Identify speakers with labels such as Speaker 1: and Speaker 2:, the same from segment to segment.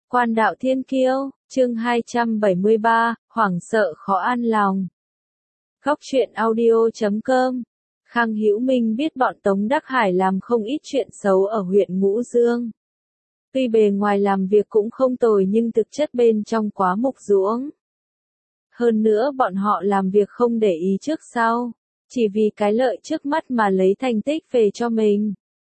Speaker 1: Quan đạo thiên kiêu, chương 273, hoảng sợ khó an lòng. Góc truyện audio.com. Khang Hữu Minh biết bọn Tống Đắc Hải làm không ít chuyện xấu ở huyện Ngũ Dương. Tuy bề ngoài làm việc cũng không tồi nhưng thực chất bên trong quá mục ruỗng. Hơn nữa bọn họ làm việc không để ý trước sau, chỉ vì cái lợi trước mắt mà lấy thành tích về cho mình.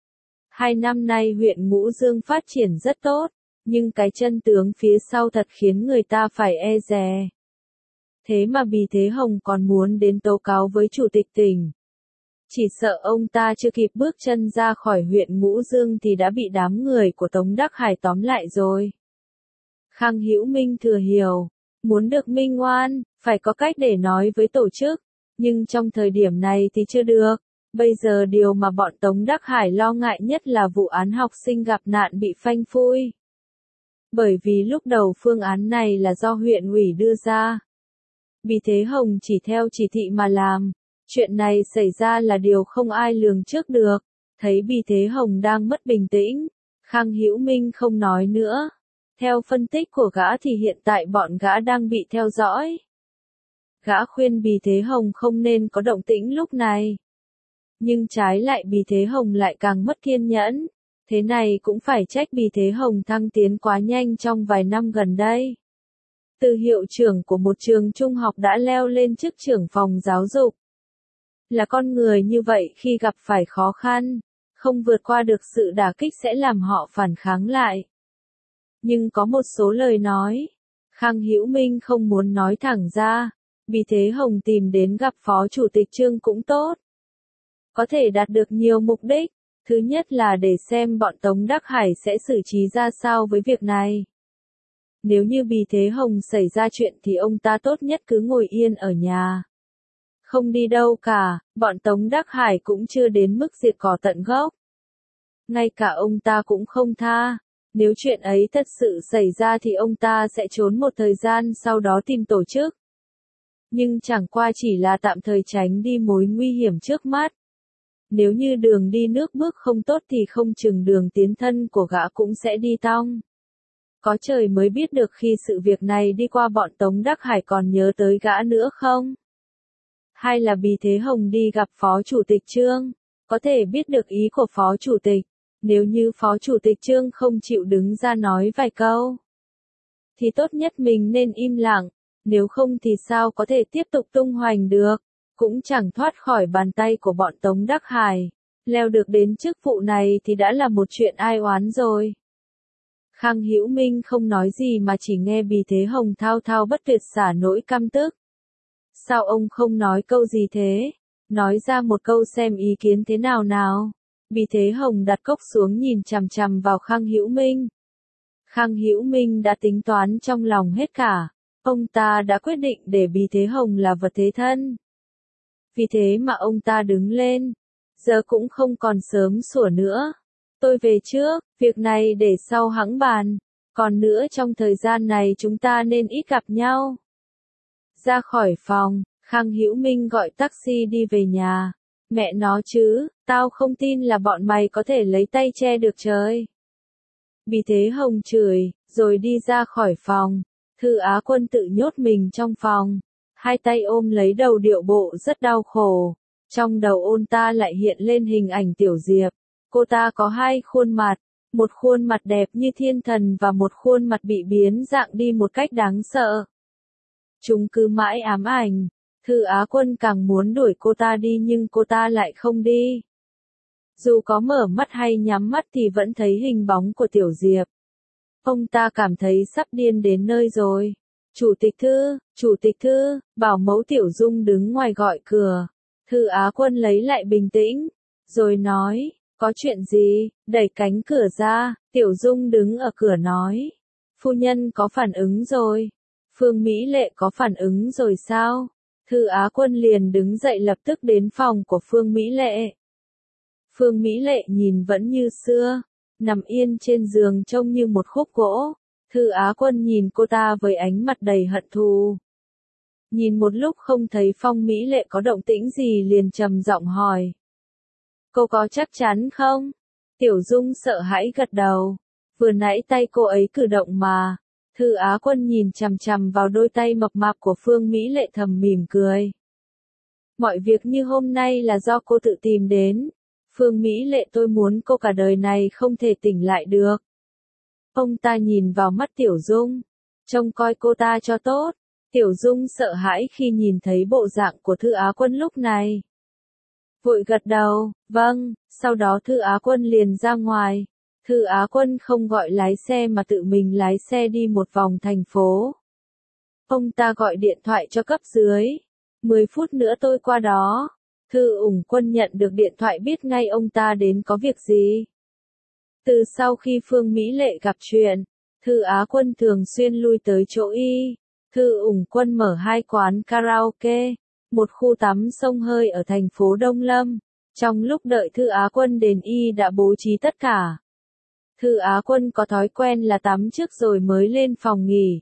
Speaker 1: 2 năm nay huyện Ngũ Dương phát triển rất tốt, nhưng cái chân tướng phía sau thật khiến người ta phải e dè. Thế mà Bì Thế Hồng còn muốn đến tố cáo với chủ tịch tỉnh. Chỉ sợ ông ta chưa kịp bước chân ra khỏi huyện Ngũ Dương thì đã bị đám người của Tống Đắc Hải tóm lại rồi. Khang Hữu Minh thừa hiểu, muốn được minh oan, phải có cách để nói với tổ chức, nhưng trong thời điểm này thì chưa được. Bây giờ điều mà bọn Tống Đắc Hải lo ngại nhất là vụ án học sinh gặp nạn bị phanh phui. Bởi vì lúc đầu phương án này là do huyện ủy đưa ra. Bì Thế Hồng chỉ theo chỉ thị mà làm. Chuyện này xảy ra là điều không ai lường trước được. Thấy Bì Thế Hồng đang mất bình tĩnh, Khang Hữu Minh không nói nữa. Theo phân tích của gã thì hiện tại bọn gã đang bị theo dõi. Gã khuyên Bì Thế Hồng không nên có động tĩnh lúc này. Nhưng trái lại Bì Thế Hồng lại càng mất kiên nhẫn. Thế này cũng phải trách Bì Thế Hồng thăng tiến quá nhanh trong vài năm gần đây. Từ hiệu trưởng của một trường trung học đã leo lên chức trưởng phòng giáo dục. Là con người như vậy khi gặp phải khó khăn, không vượt qua được sự đả kích sẽ làm họ phản kháng lại. Nhưng có một số lời nói, Khang Hữu Minh không muốn nói thẳng ra, Bì Thế Hồng tìm đến gặp Phó Chủ tịch Trương cũng tốt. Có thể đạt được nhiều mục đích. Thứ nhất là để xem bọn Tống Đắc Hải sẽ xử trí ra sao với việc này. Nếu như Bì Thế Hồng xảy ra chuyện thì ông ta tốt nhất cứ ngồi yên ở nhà. Không đi đâu cả, bọn Tống Đắc Hải cũng chưa đến mức diệt cỏ tận gốc. Ngay cả ông ta cũng không tha. Nếu chuyện ấy thật sự xảy ra thì ông ta sẽ trốn một thời gian sau đó tìm tổ chức. Nhưng chẳng qua chỉ là tạm thời tránh đi mối nguy hiểm trước mắt. Nếu như đường đi nước bước không tốt thì không chừng đường tiến thân của gã cũng sẽ đi tong. Có trời mới biết được khi sự việc này đi qua bọn Tống Đắc Hải còn nhớ tới gã nữa không? Hay là Bì Thế Hồng đi gặp Phó Chủ tịch Trương, có thể biết được ý của Phó Chủ tịch. Nếu như Phó Chủ tịch Trương không chịu đứng ra nói vài câu, thì tốt nhất mình nên im lặng, nếu không thì sao có thể tiếp tục tung hoành được. Cũng chẳng thoát khỏi bàn tay của bọn Tống Đắc Hải. Leo được đến chức vụ này thì đã là một chuyện ai oán rồi. Khang Hữu Minh không nói gì mà chỉ nghe Bì Thế Hồng thao thao bất tuyệt xả nỗi căm tức. Sao ông không nói câu gì thế? Nói ra một câu xem ý kiến thế nào nào. Bì Thế Hồng đặt cốc xuống nhìn chằm chằm vào Khang Hữu Minh. Khang Hữu Minh đã tính toán trong lòng hết cả. Ông ta đã quyết định để Bì Thế Hồng là vật thế thân. Vì thế mà ông ta đứng lên. Giờ cũng không còn sớm sủa nữa. Tôi về trước, việc này để sau hẵng bàn. Còn nữa trong thời gian này chúng ta nên ít gặp nhau. Ra khỏi phòng, Khang Hữu Minh gọi taxi đi về nhà. Mẹ nó chứ, tao không tin là bọn mày có thể lấy tay che được trời. Bì Thế Hồng chửi, rồi đi ra khỏi phòng. Thư Á Quân tự nhốt mình trong phòng. Hai tay ôm lấy đầu điệu bộ rất đau khổ. Trong đầu ông ta lại hiện lên hình ảnh Tiểu Diệp. Cô ta có hai khuôn mặt. Một khuôn mặt đẹp như thiên thần và một khuôn mặt bị biến dạng đi một cách đáng sợ. Chúng cứ mãi ám ảnh. Thư Á Quân càng muốn đuổi cô ta đi nhưng cô ta lại không đi. Dù có mở mắt hay nhắm mắt thì vẫn thấy hình bóng của Tiểu Diệp. Ông ta cảm thấy sắp điên đến nơi rồi. Chủ tịch Thư, bảo mẫu Tiểu Dung đứng ngoài gọi cửa. Thư Á Quân lấy lại bình tĩnh, rồi nói, có chuyện gì, đẩy cánh cửa ra, Tiểu Dung đứng ở cửa nói. Phu nhân có phản ứng rồi. Phương Mỹ Lệ có phản ứng rồi sao? Thư Á Quân liền đứng dậy lập tức đến phòng của Phương Mỹ Lệ. Phương Mỹ Lệ nhìn vẫn như xưa, nằm yên trên giường trông như một khúc gỗ. Thư Á Quân nhìn cô ta với ánh mặt đầy hận thù. Nhìn một lúc không thấy Phong Mỹ Lệ có động tĩnh gì liền trầm giọng hỏi. Cô có chắc chắn không? Tiểu Dung sợ hãi gật đầu. Vừa nãy tay cô ấy cử động mà. Thư Á Quân nhìn chằm chằm vào đôi tay mập mạp của Phương Mỹ Lệ thầm mỉm cười. Mọi việc như hôm nay là do cô tự tìm đến. Phương Mỹ Lệ, tôi muốn cô cả đời này không thể tỉnh lại được. Ông ta nhìn vào mắt Tiểu Dung. Trông coi cô ta cho tốt. Tiểu Dung sợ hãi khi nhìn thấy bộ dạng của Thư Á Quân lúc này. Vội gật đầu, vâng, sau đó Thư Á Quân liền ra ngoài. Thư Á Quân không gọi lái xe mà tự mình lái xe đi một vòng thành phố. Ông ta gọi điện thoại cho cấp dưới. 10 phút nữa tôi qua đó. Thư Ủng Quân nhận được điện thoại biết ngay ông ta đến có việc gì. Từ sau khi Phương Mỹ Lệ gặp chuyện, Thư Á Quân thường xuyên lui tới chỗ y. Thư Ủng Quân mở 2 quán karaoke, một khu tắm sông hơi ở thành phố Đông Lâm. Trong lúc đợi Thư Á Quân đến y đã bố trí tất cả. Thư Á Quân có thói quen là tắm trước rồi mới lên phòng nghỉ.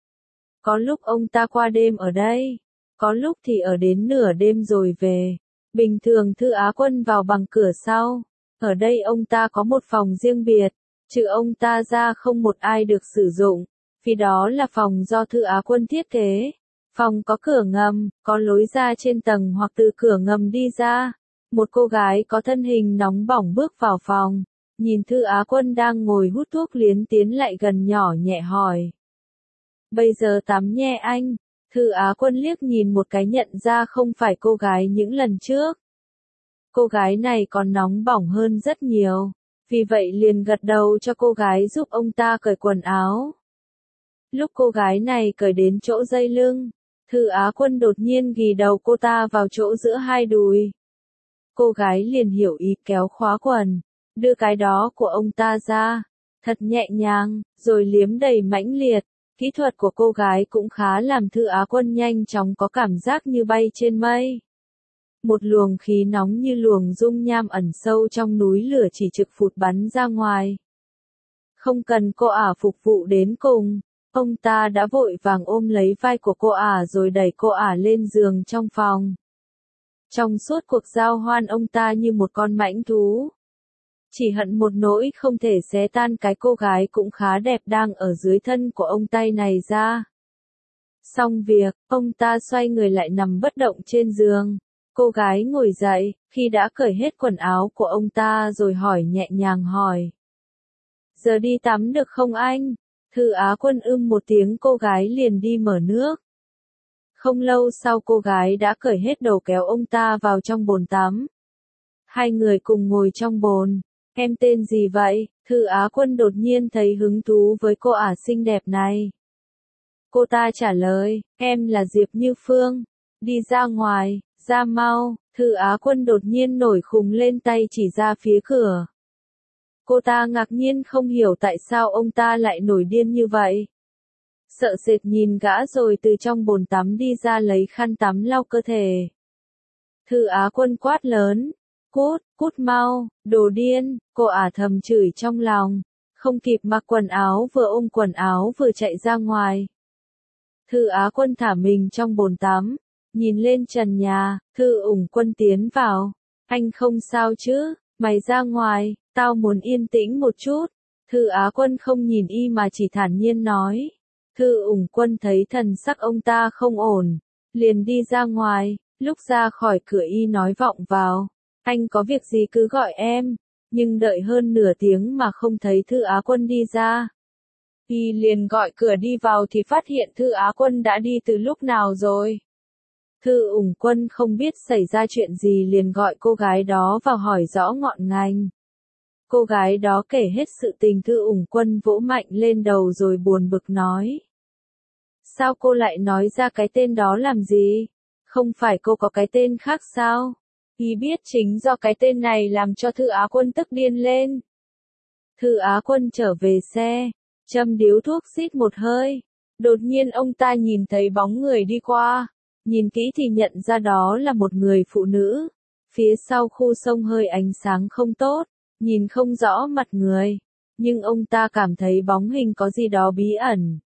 Speaker 1: Có lúc ông ta qua đêm ở đây, có lúc thì ở đến nửa đêm rồi về. Bình thường Thư Á Quân vào bằng cửa sau. Ở đây ông ta có một phòng riêng biệt, trừ ông ta ra không một ai được sử dụng, vì đó là phòng do Thư Á Quân thiết kế. Phòng có cửa ngầm, có lối ra trên tầng hoặc từ cửa ngầm đi ra. Một cô gái có thân hình nóng bỏng bước vào phòng, nhìn Thư Á Quân đang ngồi hút thuốc liến tiến lại gần nhỏ nhẹ hỏi. Bây giờ tắm nhé anh. Thư Á Quân liếc nhìn một cái nhận ra không phải cô gái những lần trước. Cô gái này còn nóng bỏng hơn rất nhiều, vì vậy liền gật đầu cho cô gái giúp ông ta cởi quần áo. Lúc cô gái này cởi đến chỗ dây lưng, Thư Á Quân đột nhiên ghì đầu cô ta vào chỗ giữa hai đùi. Cô gái liền hiểu ý kéo khóa quần, đưa cái đó của ông ta ra, thật nhẹ nhàng, rồi liếm đầy mãnh liệt. Kỹ thuật của cô gái cũng khá làm Thư Á Quân nhanh chóng có cảm giác như bay trên mây. Một luồng khí nóng như luồng dung nham ẩn sâu trong núi lửa chỉ trực phụt bắn ra ngoài. Không cần cô ả phục vụ đến cùng, ông ta đã vội vàng ôm lấy vai của cô ả rồi đẩy cô ả lên giường trong phòng. Trong suốt cuộc giao hoan ông ta như một con mãnh thú. Chỉ hận một nỗi không thể xé tan cái cô gái cũng khá đẹp đang ở dưới thân của ông tay này ra. Xong việc, ông ta xoay người lại nằm bất động trên giường. Cô gái ngồi dậy, khi đã cởi hết quần áo của ông ta rồi hỏi nhẹ nhàng hỏi. Giờ đi tắm được không anh? Thư Á Quân một tiếng cô gái liền đi mở nước. Không lâu sau cô gái đã cởi hết đầu kéo ông ta vào trong bồn tắm. Hai người cùng ngồi trong bồn. Em tên gì vậy? Thư Á Quân đột nhiên thấy hứng thú với cô ả xinh đẹp này. Cô ta trả lời, em là Diệp Như Phương. Đi ra ngoài, ra mau. Thư Á Quân đột nhiên nổi khùng lên tay chỉ ra phía cửa. Cô ta ngạc nhiên không hiểu tại sao ông ta lại nổi điên như vậy. Sợ sệt nhìn gã rồi từ trong bồn tắm đi ra lấy khăn tắm lau cơ thể. Thư Á Quân quát lớn. Cút, cút mau, đồ điên, cô ả thầm chửi trong lòng. Không kịp mặc quần áo vừa ôm quần áo vừa chạy ra ngoài. Thư Á Quân thả mình trong bồn tắm. Nhìn lên trần nhà, Thư Ủng Quân tiến vào. Anh không sao chứ, mày ra ngoài, tao muốn yên tĩnh một chút. Thư Á Quân không nhìn y mà chỉ thản nhiên nói. Thư Ủng Quân thấy thần sắc ông ta không ổn, liền đi ra ngoài, lúc ra khỏi cửa y nói vọng vào. Anh có việc gì cứ gọi em, nhưng đợi hơn nửa tiếng mà không thấy Thư Á Quân đi ra. Y liền gọi cửa đi vào thì phát hiện Thư Á Quân đã đi từ lúc nào rồi. Thư Ủng Quân không biết xảy ra chuyện gì liền gọi cô gái đó vào hỏi rõ ngọn ngành. Cô gái đó kể hết sự tình. Thư Ủng Quân vỗ mạnh lên đầu rồi buồn bực nói. Sao cô lại nói ra cái tên đó làm gì? Không phải cô có cái tên khác sao? Y biết chính do cái tên này làm cho Thư Á Quân tức điên lên. Thư Á Quân trở về xe, châm điếu thuốc xít một hơi. Đột nhiên ông ta nhìn thấy bóng người đi qua. Nhìn kỹ thì nhận ra đó là một người phụ nữ. Phía sau khu sông hơi ánh sáng không tốt, nhìn không rõ mặt người. Nhưng ông ta cảm thấy bóng hình có gì đó bí ẩn.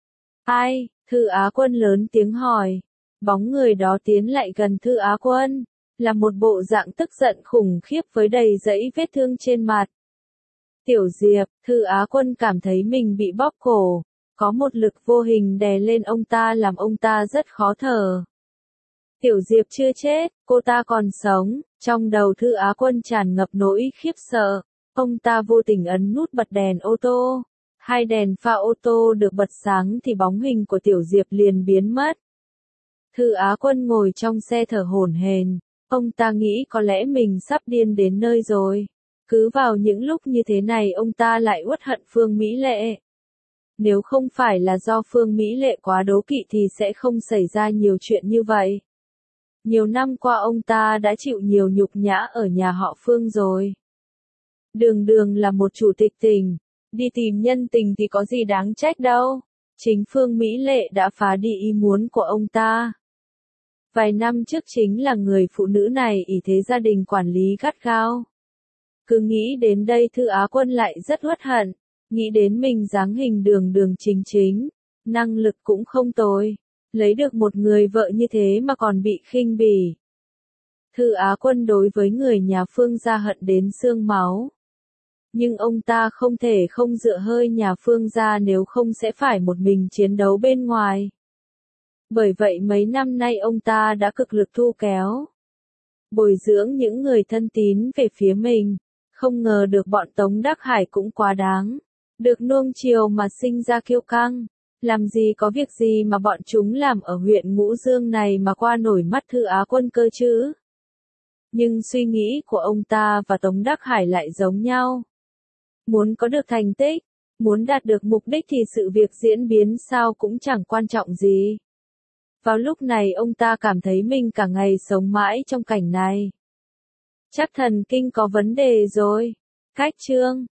Speaker 1: Ai? Thư Á Quân lớn tiếng hỏi. Bóng người đó tiến lại gần Thư Á Quân. Là một bộ dạng tức giận khủng khiếp với đầy dẫy vết thương trên mặt. Tiểu Diệp, Thư Á Quân cảm thấy mình bị bóp cổ, có một lực vô hình đè lên ông ta làm ông ta rất khó thở. Tiểu Diệp chưa chết, cô ta còn sống, trong đầu Thư Á Quân tràn ngập nỗi khiếp sợ. Ông ta vô tình ấn nút bật đèn ô tô. Hai đèn pha ô tô được bật sáng thì bóng hình của Tiểu Diệp liền biến mất. Thư Á Quân ngồi trong xe thở hổn hển, ông ta nghĩ có lẽ mình sắp điên đến nơi rồi. Cứ vào những lúc như thế này ông ta lại uất hận Phương Mỹ Lệ. Nếu không phải là do Phương Mỹ Lệ quá đố kỵ thì sẽ không xảy ra nhiều chuyện như vậy. Nhiều năm qua ông ta đã chịu nhiều nhục nhã ở nhà họ Phương rồi. Đường Đường là một chủ tịch tỉnh, đi tìm nhân tình thì có gì đáng trách đâu. Chính Phương Mỹ Lệ đã phá đi ý muốn của ông ta. Vài năm trước chính là người phụ nữ này ỷ thế gia đình quản lý gắt gao. Cứ nghĩ đến đây Thư Á Quân lại rất uất hận, nghĩ đến mình dáng hình Đường Đường chính chính, năng lực cũng không tồi, lấy được một người vợ như thế mà còn bị khinh bỉ. Thư Á Quân đối với người nhà Phương gia hận đến xương máu. Nhưng ông ta không thể không dựa hơi nhà Phương gia nếu không sẽ phải một mình chiến đấu bên ngoài. Bởi vậy mấy năm nay ông ta đã cực lực thu kéo, bồi dưỡng những người thân tín về phía mình. Không ngờ được bọn Tống Đắc Hải cũng quá đáng. Được nuông chiều mà sinh ra kiêu căng. Làm gì có việc gì mà bọn chúng làm ở huyện Ngũ Dương này mà qua nổi mắt Thư Á Quân cơ chứ. Nhưng suy nghĩ của ông ta và Tống Đắc Hải lại giống nhau. Muốn có được thành tích, muốn đạt được mục đích thì sự việc diễn biến sao cũng chẳng quan trọng gì. Vào lúc này ông ta cảm thấy mình cả ngày sống mãi trong cảnh này. Chắc thần kinh có vấn đề rồi. Cách chương